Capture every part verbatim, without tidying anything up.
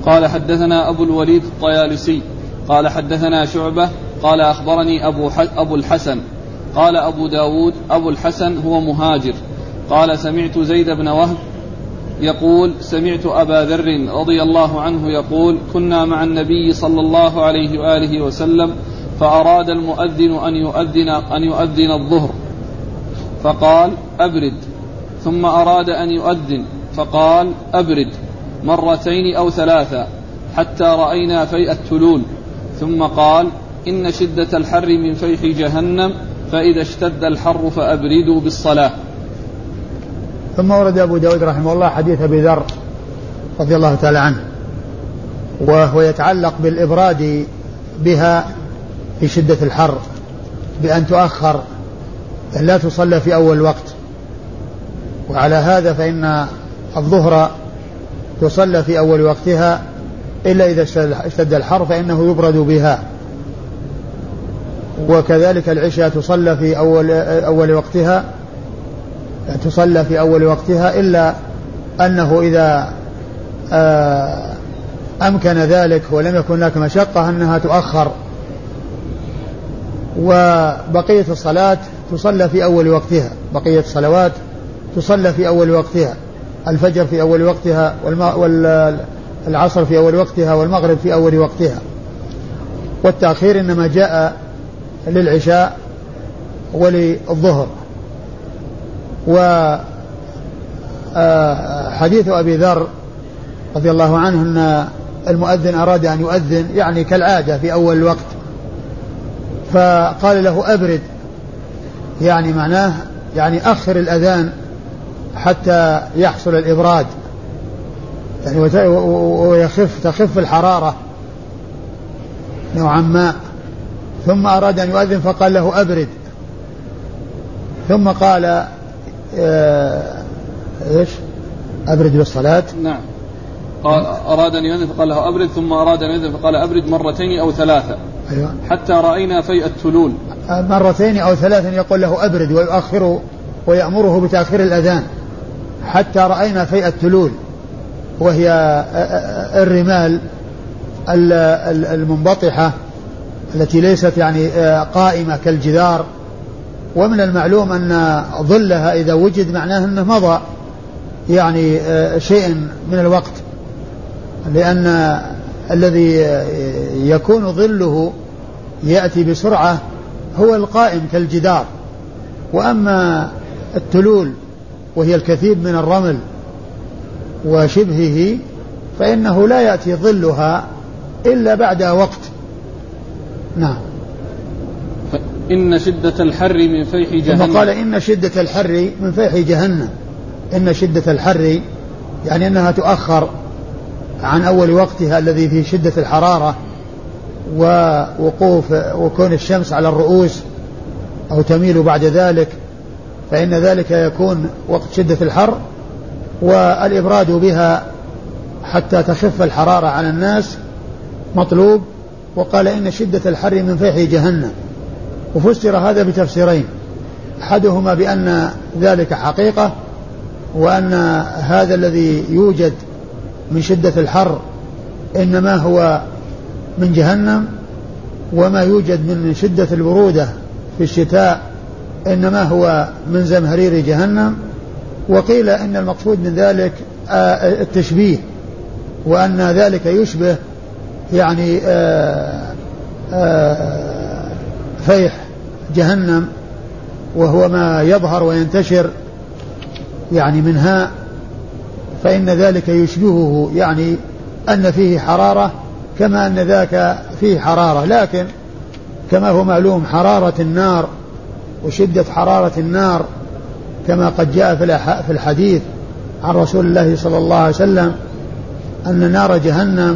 قال حدثنا أبو الوليد الطيالسي قال حدثنا شعبة قال أخبرني أبو, أبو الحسن قال أبو داود أبو الحسن هو مهاجر قال سمعت زيد بن وهب يقول سمعت أبا ذر رضي الله عنه يقول كنا مع النبي صلى الله عليه وآله وسلم فأراد المؤذن أن يؤذن, أن يؤذن الظهر فقال أبرد، ثم أراد أن يؤذن فقال أبرد مرتين أو ثلاثة حتى رأينا فيء التلول، ثم قال إن شدة الحر من فيح جهنم فإذا اشتد الحر فأبردوا بالصلاة. ثم ورد أبو داود رحمه الله حديث أبي ذر رضي الله تعالى عنه، وهو يتعلق بالإبراد بها في شدة الحر بأن تؤخر لا تصلى في أول وقت، وعلى هذا فإن الظهر تصلى في أول وقتها إلا إذا اشتد الحر فإنه يبرد بها، وكذلك العشاء تصلى في أول, أول وقتها تصلى في أول وقتها إلا أنه إذا أمكن ذلك ولم يكن لك مشقة أنها تؤخر، وبقية الصلاة تصلى في أول وقتها، بقية الصلوات تصلى في أول وقتها، الفجر في أول وقتها والعصر في أول وقتها والمغرب في أول وقتها، والتأخير إنما جاء للعشاء وللظهر. وحديث أبي ذر رضي الله عنه أن المؤذن أراد أن يؤذن يعني كالعادة في أول الوقت، فقال له أبرد، يعني معناه يعني أخر الأذان حتى يحصل الإبراد، يعني ويخف تخف الحرارة نوعا ما. ثم أراد أن يؤذن فقال له أبرد، ثم قال إيش أبرد بالصلاة. نعم، قال أراد أن يؤذن فقال له أبرد، ثم أراد أن يؤذن فقال أبرد مرتين أو ثلاثة. أيوة. حتى رأينا فيء التلول، مرتين أو ثلاثا يقول له أبرد ويؤخر ويأمره بتأخير الأذان حتى رأينا فيء التلول، وهي الرمال المنبطحة التي ليست يعني قائمة كالجدار، ومن المعلوم أن ظلها إذا وجد معناه أنه مضى يعني شيء من الوقت، لأن الذي يكون ظله يأتي بسرعة هو القائم كالجدار، وأما التلول وهي الكثيب من الرمل وشبهه فإنه لا يأتي ظلها إلا بعد وقت. نعم. إن شدة الحر من فيح جهنم، قال إن شدة الحر من فيح جهنم، إن شدة الحر يعني أنها تؤخر عن أول وقتها الذي فيه شدة الحرارة ووقوف وكون الشمس على الرؤوس أو تميل بعد ذلك، فإن ذلك يكون وقت شدة الحر، والإبراد بها حتى تخف الحرارة على الناس مطلوب. وقال إن شدة الحر من فيح جهنم، وفسر هذا بتفسيرين، أحدهما بأن ذلك حقيقة، وأن هذا الذي يوجد من شدة الحر إنما هو من جهنم، وما يوجد من شدة البرودة في الشتاء إنما هو من زمهرير جهنم. وقيل إن المقصود من ذلك التشبيه، وأن ذلك يشبه يعني فيح جهنم، وهو ما يظهر وينتشر يعني منها، فإن ذلك يشبهه يعني أن فيه حرارة كما أن ذاك فيه حرارة، لكن كما هو معلوم حرارة النار وشدة حرارة النار كما قد جاء في الحديث عن رسول الله صلى الله عليه وسلم أن نار جهنم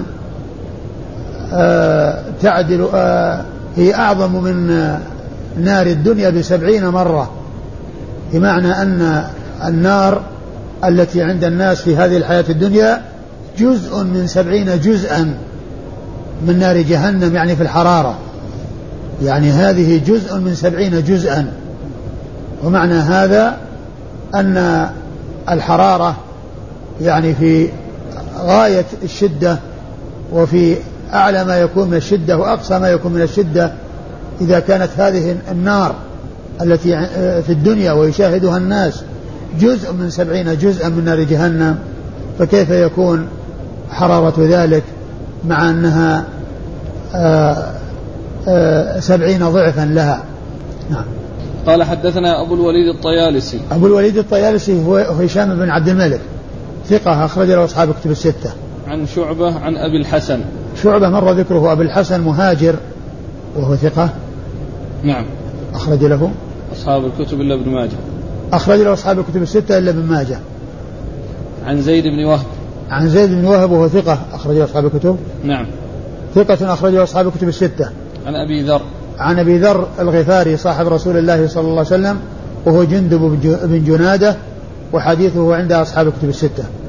آه تعدل آه هي أعظم من نار الدنيا بسبعين مرة، بمعنى أن النار التي عند الناس في هذه الحياة الدنيا جزء من سبعين جزءا من نار جهنم، يعني في الحرارة، يعني هذه جزء من سبعين جزءا. ومعنى هذا أن الحرارة يعني في غاية الشدة وفي أعلى ما يكون من الشدة وأقصى ما يكون من الشدة إذا كانت هذه النار التي في الدنيا ويشاهدها الناس جزء من سبعين جزءا من نار جهنم، فكيف يكون حرارة ذلك مع أنها آآ آآ سبعين ضعفا لها. نعم. قال حدثنا أبو الوليد الطيالسي. أبو الوليد الطيالسي هو هشام بن عبد الملك ثقة أخرج له أصحاب كتب الستة. عن شعبة عن أبي الحسن. شعبة مر ذكره. أبي الحسن مهاجر وهو ثقة. نعم. أخرج له أصحاب الكتب إلا ابن ماجه. أخرج له أصحاب الكتب الستة إلا ابن ماجه. عن زيد بن وهب. عن زيد بن وهب وهو ثقة أخرج له أصحاب الكتب. نعم. ثقة أخرج له أصحاب الكتب الستة. عن أبي ذر. عن أبي ذر الغفاري صاحب رسول الله صلى الله عليه وسلم وهو جندب بن جنادة وحديثه عند أصحاب الكتب الستة.